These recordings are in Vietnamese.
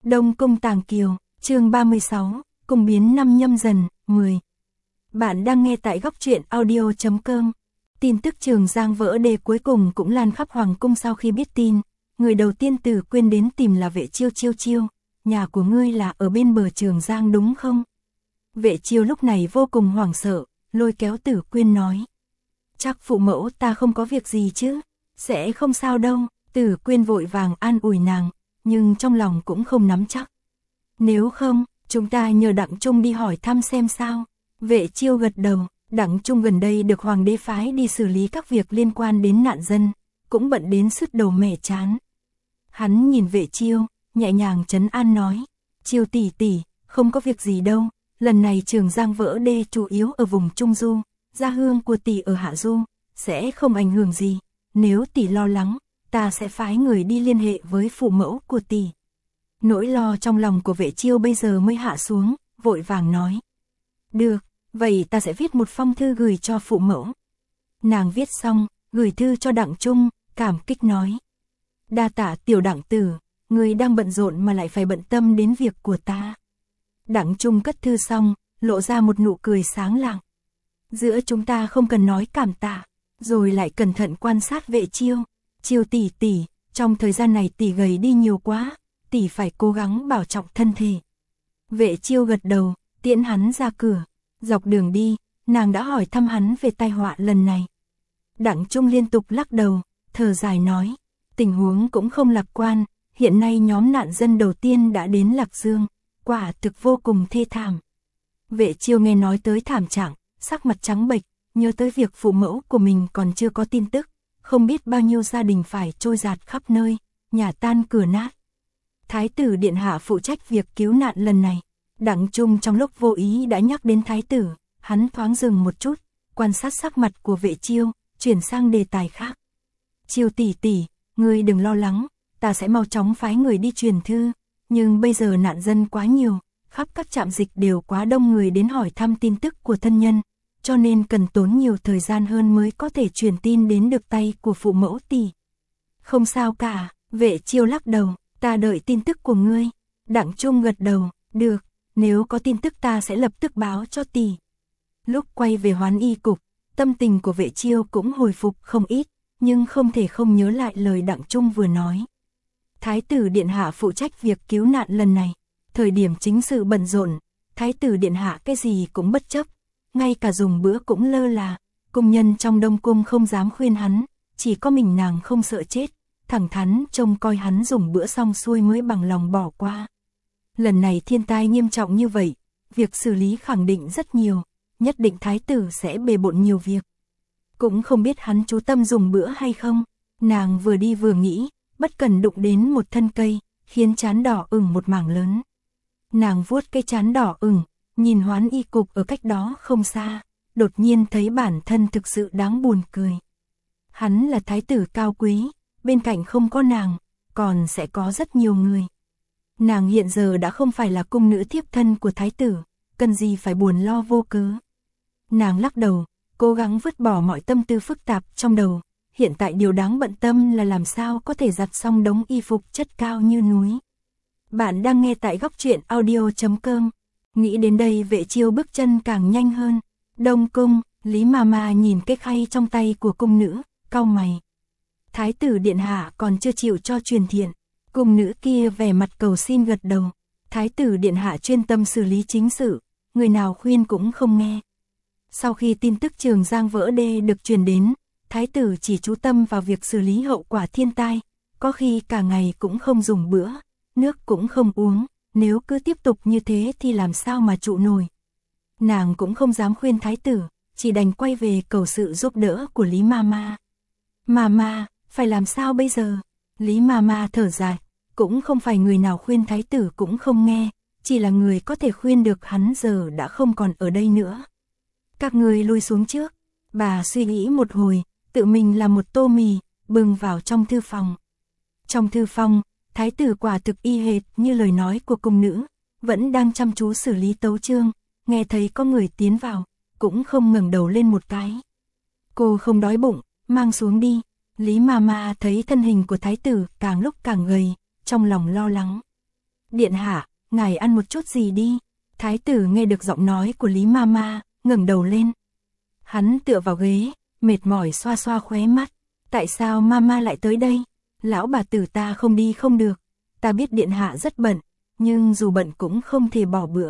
Đông Cung Tàng Kiều, chương 36, Cung biến năm Nhâm Dần, 10. Bạn đang nghe tại góc truyện audio.com. Tin tức Trường Giang vỡ đê cuối cùng cũng lan khắp Hoàng Cung sau khi biết tin. Người đầu tiên Tử Quyên đến tìm là Vệ Chiêu. Chiêu, nhà của ngươi là ở bên bờ Trường Giang đúng không? Vệ Chiêu lúc này vô cùng hoảng sợ, lôi kéo Tử Quyên nói. Chắc phụ mẫu ta không có việc gì chứ, sẽ không sao đâu. Tử Quyên vội vàng an ủi nàng, nhưng trong lòng cũng không nắm chắc. Nếu không, chúng ta nhờ Đặng Trung đi hỏi thăm xem sao. Vệ Chiêu gật đầu, Đặng Trung gần đây được Hoàng đế phái đi xử lý các việc liên quan đến nạn dân, cũng bận đến sứt đầu mẻ chán. Hắn nhìn Vệ Chiêu, nhẹ nhàng trấn an nói, Chiêu tỷ tỷ, không có việc gì đâu, lần này Trường Giang vỡ đê chủ yếu ở vùng Trung Du, gia hương của tỷ ở Hạ Du, sẽ không ảnh hưởng gì, nếu tỷ lo lắng, ta sẽ phái người đi liên hệ với phụ mẫu của tỷ. Nỗi lo trong lòng của Vệ Chiêu bây giờ mới hạ xuống, vội vàng nói. Được, vậy ta sẽ viết một phong thư gửi cho phụ mẫu. Nàng viết xong, gửi thư cho Đặng Trung, cảm kích nói. Đa tạ tiểu Đặng tử, người đang bận rộn mà lại phải bận tâm đến việc của ta. Đặng Trung cất thư xong, lộ ra một nụ cười sáng lạng. Giữa chúng ta không cần nói cảm tạ, rồi lại cẩn thận quan sát Vệ Chiêu. Chiêu tỷ tỷ, trong thời gian này tỷ gầy đi nhiều quá, tỷ phải cố gắng bảo trọng thân thể. Vệ Chiêu gật đầu, tiễn hắn ra cửa. Dọc đường đi, nàng đã hỏi thăm hắn về tai họa lần này. Đặng Trung liên tục lắc đầu, thở dài nói, tình huống cũng không lạc quan, hiện nay nhóm nạn dân đầu tiên đã đến Lạc Dương, quả thực vô cùng thê thảm. Vệ Chiêu nghe nói tới thảm trạng, sắc mặt trắng bệch, nhớ tới việc phụ mẫu của mình còn chưa có tin tức, không biết bao nhiêu gia đình phải trôi dạt khắp nơi, nhà tan cửa nát. Thái tử điện hạ phụ trách việc cứu nạn lần này. Đặng Trung trong lúc vô ý đã nhắc đến thái tử, hắn thoáng dừng một chút, quan sát sắc mặt của Vệ Chiêu, chuyển sang đề tài khác. Chiêu tỷ tỷ, ngươi đừng lo lắng, ta sẽ mau chóng phái người đi truyền thư, nhưng bây giờ nạn dân quá nhiều, khắp các trạm dịch đều quá đông người đến hỏi thăm tin tức của thân nhân, cho nên cần tốn nhiều thời gian hơn mới có thể truyền tin đến được tay của phụ mẫu tỷ. Không sao cả, Vệ Chiêu lắc đầu, ta đợi tin tức của ngươi. Đặng Trung gật đầu, được, nếu có tin tức ta sẽ lập tức báo cho tỷ. Lúc quay về Hoán Y cục, tâm tình của Vệ Chiêu cũng hồi phục không ít, nhưng không thể không nhớ lại lời Đặng Trung vừa nói. Thái tử điện hạ phụ trách việc cứu nạn lần này, thời điểm chính sự bận rộn, thái tử điện hạ cái gì cũng bất chấp, ngay cả dùng bữa cũng lơ là, cung nhân trong Đông Cung không dám khuyên hắn, chỉ có mình nàng không sợ chết, thẳng thắn trông coi hắn dùng bữa xong xuôi mới bằng lòng bỏ qua. Lần này thiên tai nghiêm trọng như vậy, việc xử lý khẳng định rất nhiều, nhất định thái tử sẽ bề bộn nhiều việc. Cũng không biết hắn chú tâm dùng bữa hay không, nàng vừa đi vừa nghĩ, bất cần đụng đến một thân cây, khiến trán đỏ ửng một mảng lớn. Nàng vuốt cây trán đỏ ửng, nhìn Hoán Y cục ở cách đó không xa, đột nhiên thấy bản thân thực sự đáng buồn cười. Hắn là thái tử cao quý, bên cạnh không có nàng, còn sẽ có rất nhiều người. Nàng hiện giờ đã không phải là cung nữ thiếp thân của thái tử, cần gì phải buồn lo vô cớ. Nàng lắc đầu, cố gắng vứt bỏ mọi tâm tư phức tạp trong đầu, hiện tại điều đáng bận tâm là làm sao có thể giặt xong đống y phục chất cao như núi. Bạn đang nghe tại góc truyện audio.com. Nghĩ đến đây Vệ Chiêu bước chân càng nhanh hơn. Đông Cung, Lý Mama nhìn cái khay trong tay của cung nữ, cau mày. Thái tử điện hạ còn chưa chịu cho truyền thiện. Cung nữ kia vẻ mặt cầu xin gật đầu. Thái tử điện hạ chuyên tâm xử lý chính sự, người nào khuyên cũng không nghe. Sau khi tin tức Trường Giang vỡ đê được truyền đến, thái tử chỉ chú tâm vào việc xử lý hậu quả thiên tai, có khi cả ngày cũng không dùng bữa, nước cũng không uống, nếu cứ tiếp tục như thế thì làm sao mà trụ nổi. Nàng cũng không dám khuyên thái tử, chỉ đành quay về cầu sự giúp đỡ của Lý Mama. Mama, phải làm sao bây giờ? Lý Mama thở dài, cũng không phải người nào khuyên thái tử cũng không nghe, chỉ là người có thể khuyên được hắn giờ đã không còn ở đây nữa. Các người lui xuống trước. Bà suy nghĩ một hồi, tự mình làm một tô mì, bưng vào trong thư phòng. Trong thư phòng, thái tử quả thực y hệt như lời nói của cung nữ, vẫn đang chăm chú xử lý tấu chương, nghe thấy có người tiến vào, cũng không ngẩng đầu lên một cái. Cô không đói bụng, mang xuống đi. Lý Mama thấy thân hình của thái tử càng lúc càng gầy, trong lòng lo lắng. Điện hạ, ngài ăn một chút gì đi. Thái tử nghe được giọng nói của Lý Mama, ngẩng đầu lên. Hắn tựa vào ghế, mệt mỏi xoa xoa khóe mắt. Tại sao Mama lại tới đây? Lão bà tử ta không đi không được. Ta biết điện hạ rất bận, nhưng dù bận cũng không thể bỏ bữa.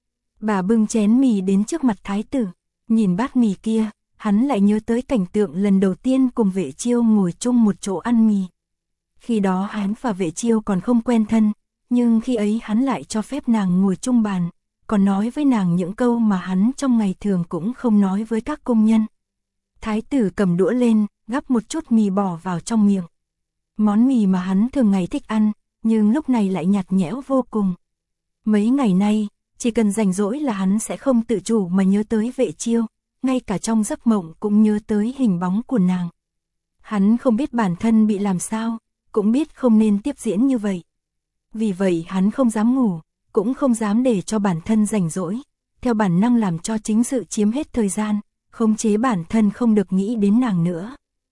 Bà bưng chén mì đến trước mặt thái tử, nhìn bát mì kia, hắn lại nhớ tới cảnh tượng lần đầu tiên cùng Vệ Chiêu ngồi chung một chỗ ăn mì. Khi đó hắn và Vệ Chiêu còn không quen thân, nhưng khi ấy hắn lại cho phép nàng ngồi chung bàn, còn nói với nàng những câu mà hắn trong ngày thường cũng không nói với các công nhân. Thái tử cầm đũa lên, gắp một chút mì bỏ vào trong miệng. Món mì mà hắn thường ngày thích ăn, nhưng lúc này lại nhạt nhẽo vô cùng. Mấy ngày nay, chỉ cần rảnh rỗi là hắn sẽ không tự chủ mà nhớ tới Vệ Chiêu, ngay cả trong giấc mộng cũng nhớ tới hình bóng của nàng. Hắn không biết bản thân bị làm sao, cũng biết không nên tiếp diễn như vậy. Vì vậy hắn không dám ngủ, cũng không dám để cho bản thân rảnh rỗi, theo bản năng làm cho chính sự chiếm hết thời gian, khống chế bản thân không được nghĩ đến nàng nữa.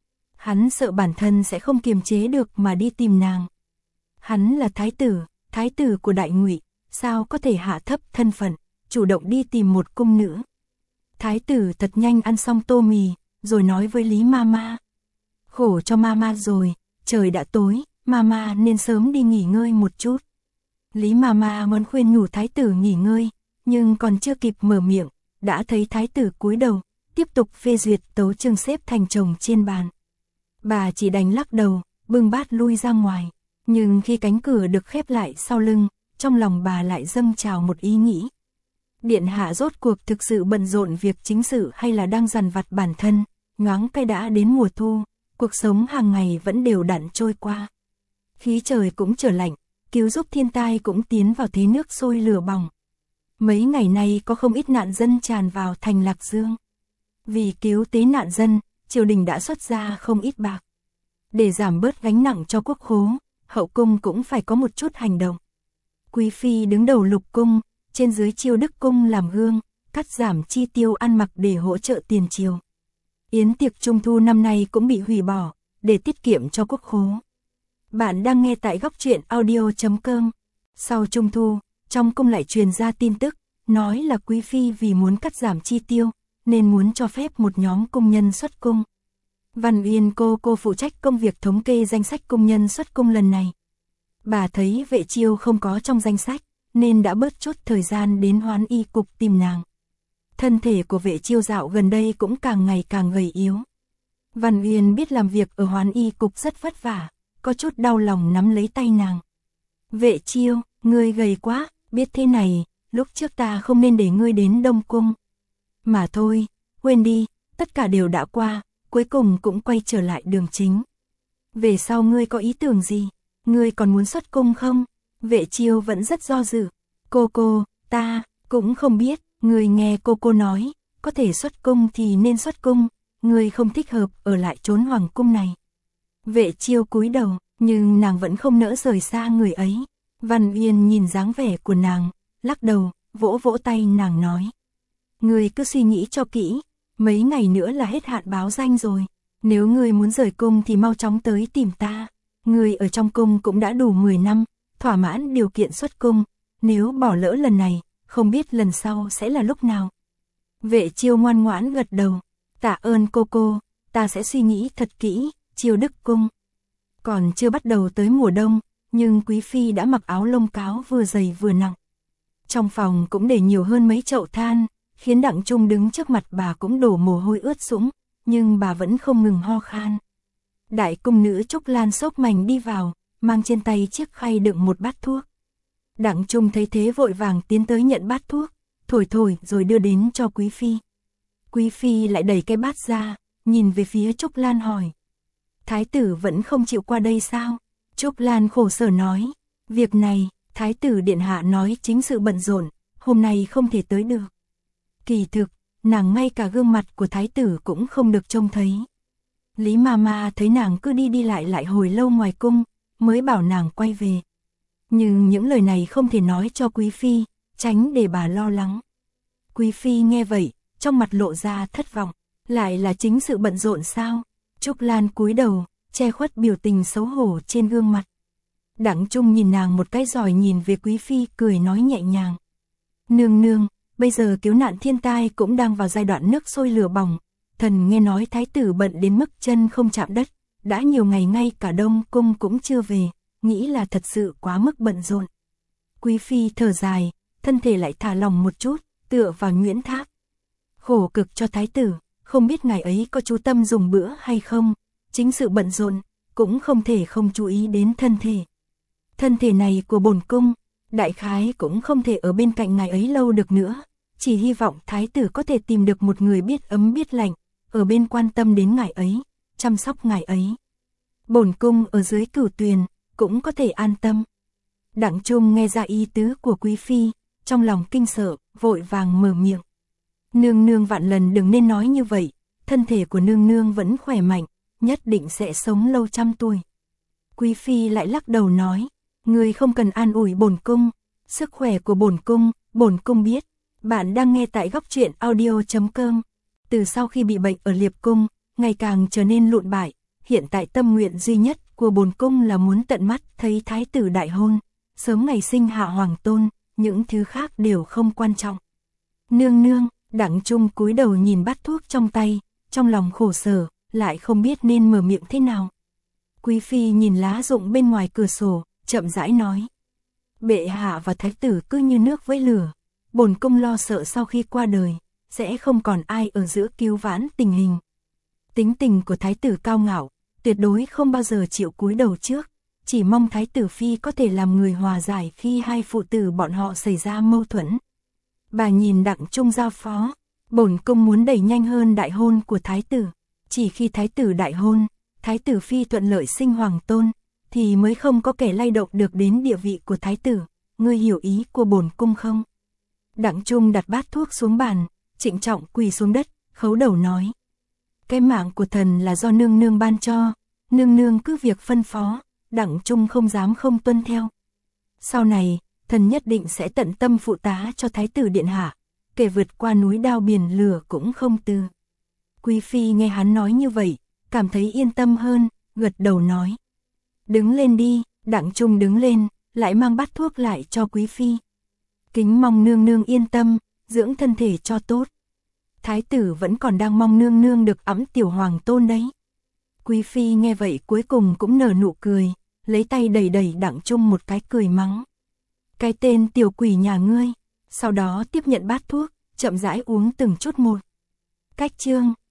Hắn sợ bản thân sẽ không kiềm chế được mà đi tìm nàng. Hắn là thái tử của Đại Ngụy, sao có thể hạ thấp thân phận, chủ động đi tìm một cung nữ. Thái tử thật nhanh ăn xong tô mì, rồi nói với Lý Mama. Khổ cho Mama rồi, trời đã tối, Mama nên sớm đi nghỉ ngơi một chút. Lý Mama muốn khuyên nhủ thái tử nghỉ ngơi, nhưng còn chưa kịp mở miệng, đã thấy thái tử cúi đầu, tiếp tục phê duyệt tấu chương xếp thành chồng trên bàn. Bà chỉ đành lắc đầu, bưng bát lui ra ngoài, nhưng khi cánh cửa được khép lại sau lưng, trong lòng bà lại dâng trào một ý nghĩ. Điện hạ rốt cuộc thực sự bận rộn việc chính sự hay là đang dằn vặt bản thân, nhoáng cái đã đến mùa thu, cuộc sống hàng ngày vẫn đều đặn trôi qua. Khí trời cũng trở lạnh, cứu giúp thiên tai cũng tiến vào thế nước sôi lửa bỏng. Mấy ngày nay có không ít nạn dân tràn vào thành Lạc Dương. Vì cứu tế nạn dân, triều đình đã xuất ra không ít bạc. Để giảm bớt gánh nặng cho quốc khố, hậu cung cũng phải có một chút hành động. Quý phi đứng đầu Lục cung, trên dưới Chiêu Đức cung làm gương, cắt giảm chi tiêu ăn mặc để hỗ trợ tiền triều. Yến tiệc Trung thu năm nay cũng bị hủy bỏ, để tiết kiệm cho quốc khố. Bạn đang nghe tại góc truyện audio.com. Sau Trung thu, trong cung lại truyền ra tin tức, nói là quý phi vì muốn cắt giảm chi tiêu, nên muốn cho phép một nhóm công nhân xuất cung. Văn Uyên cô phụ trách công việc thống kê danh sách công nhân xuất cung lần này. Bà thấy Vệ Chiêu không có trong danh sách, nên đã bớt chút thời gian đến Hoán Y cục tìm nàng. Thân thể của Vệ Chiêu dạo gần đây cũng càng ngày càng gầy yếu. Văn Uyên biết làm việc ở Hoán Y cục rất vất vả, có chút đau lòng nắm lấy tay nàng. Vệ Chiêu, ngươi gầy quá, biết thế này, lúc trước ta không nên để ngươi đến Đông Cung. Mà thôi, quên đi, tất cả đều đã qua, cuối cùng cũng quay trở lại đường chính. Về sau ngươi có ý tưởng gì? Ngươi còn muốn xuất cung không? Vệ Chiêu vẫn rất do dự. Cô, ta cũng không biết, ngươi nghe cô nói, có thể xuất cung thì nên xuất cung, ngươi không thích hợp ở lại trốn hoàng cung này. Vệ Chiêu cúi đầu, nhưng nàng vẫn không nỡ rời xa người ấy. Văn Uyên nhìn dáng vẻ của nàng, lắc đầu, vỗ vỗ tay nàng nói. Ngươi cứ suy nghĩ cho kỹ, mấy ngày nữa là hết hạn báo danh rồi. Nếu ngươi muốn rời cung thì mau chóng tới tìm ta. Ngươi ở trong cung cũng đã đủ 10 năm, thỏa mãn điều kiện xuất cung. Nếu bỏ lỡ lần này, không biết lần sau sẽ là lúc nào. Vệ Chiêu ngoan ngoãn gật đầu. Tạ ơn cô, ta sẽ suy nghĩ thật kỹ. Chiêu Đức cung. Còn chưa bắt đầu tới mùa đông, nhưng quý phi đã mặc áo lông cáo vừa dày vừa nặng. Trong phòng cũng để nhiều hơn mấy chậu than, khiến Đặng Trung đứng trước mặt bà cũng đổ mồ hôi ướt sũng, nhưng bà vẫn không ngừng ho khan. Đại cung nữ Trúc Lan xốc mành đi vào, mang trên tay chiếc khay đựng một bát thuốc. Đặng Trung thấy thế vội vàng tiến tới nhận bát thuốc, thổi rồi đưa đến cho quý phi. Quý phi lại đẩy cái bát ra, nhìn về phía Trúc Lan hỏi. Thái tử vẫn không chịu qua đây sao? Trúc Lan khổ sở nói. Việc này, Thái tử điện hạ nói chính sự bận rộn, hôm nay không thể tới được. Kỳ thực, nàng ngay cả gương mặt của thái tử cũng không được trông thấy. Lý Mama thấy nàng cứ đi lại hồi lâu ngoài cung, mới bảo nàng quay về. Nhưng những lời này không thể nói cho quý phi, tránh để bà lo lắng. Quý phi nghe vậy, trong mặt lộ ra thất vọng, lại là chính sự bận rộn sao? Trúc Lan cúi đầu, che khuất biểu tình xấu hổ trên gương mặt. Đặng Trung nhìn nàng một cái rồi nhìn về Quý Phi cười nói nhẹ nhàng. Nương nương, bây giờ cứu nạn thiên tai cũng đang vào giai đoạn nước sôi lửa bỏng. Thần nghe nói thái tử bận đến mức chân không chạm đất, đã nhiều ngày ngay cả Đông Cung cũng chưa về, nghĩ là thật sự quá mức bận rộn. Quý Phi thở dài, thân thể lại thả lỏng một chút, tựa vào Nguyễn Tháp. Khổ cực cho thái tử, không biết ngày ấy có chú tâm dùng bữa hay không, chính sự bận rộn, cũng không thể không chú ý đến thân thể. Thân thể này của bổn cung, đại khái cũng không thể ở bên cạnh ngài ấy lâu được nữa, chỉ hy vọng thái tử có thể tìm được một người biết ấm biết lạnh, ở bên quan tâm đến ngài ấy, chăm sóc ngài ấy. Bổn cung ở dưới Cửu Tuyền, cũng có thể an tâm. Đặng Trung nghe ra ý tứ của Quý Phi, trong lòng kinh sợ, vội vàng mở miệng. Nương nương vạn lần đừng nên nói như vậy, thân thể của nương nương vẫn khỏe mạnh, nhất định sẽ sống lâu trăm tuổi. Quý Phi lại lắc đầu nói, người không cần an ủi bổn cung, sức khỏe của bổn cung biết. Bạn đang nghe tại góc truyện audio.com. Từ sau khi bị bệnh ở Liệp Cung, ngày càng trở nên lụn bại, hiện tại tâm nguyện duy nhất của bổn cung là muốn tận mắt thấy thái tử đại hôn, sớm ngày sinh hạ hoàng tôn, những thứ khác đều không quan trọng. Nương nương, Đặng Trung cúi đầu nhìn bát thuốc trong tay, trong lòng khổ sở, lại không biết nên mở miệng thế nào. Quý Phi nhìn lá rụng bên ngoài cửa sổ, chậm rãi nói. Bệ hạ và thái tử cứ như nước với lửa, bổn cung lo sợ sau khi qua đời, sẽ không còn ai ở giữa cứu vãn tình hình. Tính tình của thái tử cao ngạo, tuyệt đối không bao giờ chịu cúi đầu trước, chỉ mong thái tử phi có thể làm người hòa giải khi hai phụ tử bọn họ xảy ra mâu thuẫn. Bà nhìn Đặng Trung giao phó, bổn cung muốn đẩy nhanh hơn đại hôn của thái tử, chỉ khi thái tử đại hôn, thái tử phi thuận lợi sinh hoàng tôn, thì mới không có kẻ lay động được đến địa vị của thái tử, ngươi hiểu ý của bổn cung không? Đặng Trung đặt bát thuốc xuống bàn, trịnh trọng quỳ xuống đất, khấu đầu nói. Cái mạng của thần là do nương nương ban cho, nương nương cứ việc phân phó, Đặng Trung không dám không tuân theo. Sau này, thần nhất định sẽ tận tâm phụ tá cho thái tử điện hạ, kể vượt qua núi đao biển lửa cũng không từ. Quý Phi nghe hắn nói như vậy, cảm thấy yên tâm hơn, gật đầu nói. Đứng lên đi, Đặng Trung đứng lên, lại mang bát thuốc lại cho Quý Phi. Kính mong nương nương yên tâm, dưỡng thân thể cho tốt. Thái tử vẫn còn đang mong nương nương được ẵm tiểu hoàng tôn đấy. Quý Phi nghe vậy cuối cùng cũng nở nụ cười, lấy tay đẩy đẩy Đặng Trung một cái cười mắng. Cái tên tiểu quỷ nhà ngươi, sau đó tiếp nhận bát thuốc, chậm rãi uống từng chút một. Cách chương